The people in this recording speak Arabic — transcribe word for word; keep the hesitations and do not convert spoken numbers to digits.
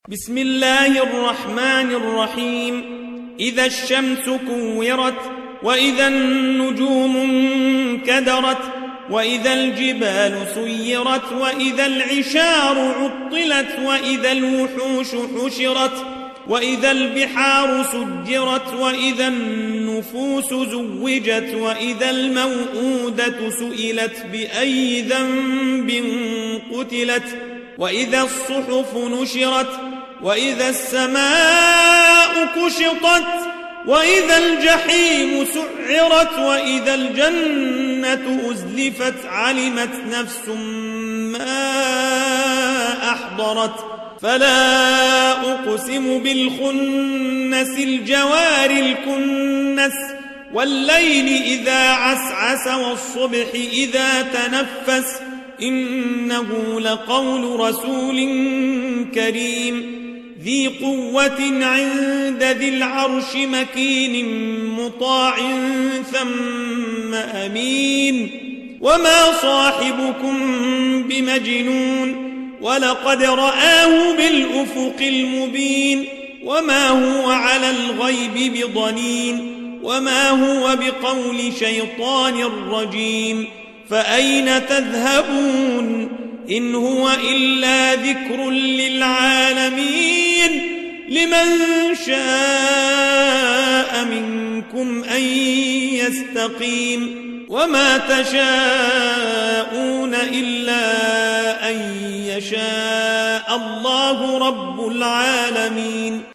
بسم الله الرحمن الرحيم. إذا الشمس كورت، وإذا النجوم انكدرت، وإذا الجبال سيرت، وإذا العشار عطلت، وإذا الوحوش حشرت، وإذا البحار سجرت، وإذا النفوس زوجت، وإذا الموءودة سئلت بأي ذنب قتلت، وإذا الصحف نشرت، وإذا السماء كشطت، وإذا الجحيم سعرت، وإذا الجنة أزلفت، علمت نفس ما أحضرت. فلا أقسم بالخنس، الجوار الكنس، والليل إذا عسعس، والصبح إذا تنفس، إنه لقول رسول كريم ذي قوة عند ذي العرش مكين مطاع ثم أمين. وما صاحبكم بمجنون، ولقد رآه بالأفق المبين. وما هو على الغيب بضنين، وما هو بقول شيطان رجيم. فأين تذهبون؟ إن هو إلا ذكر للعالمين. لمن شاء منكم أن يستقيم. وما تشاءون إلا أن يشاء الله رب العالمين.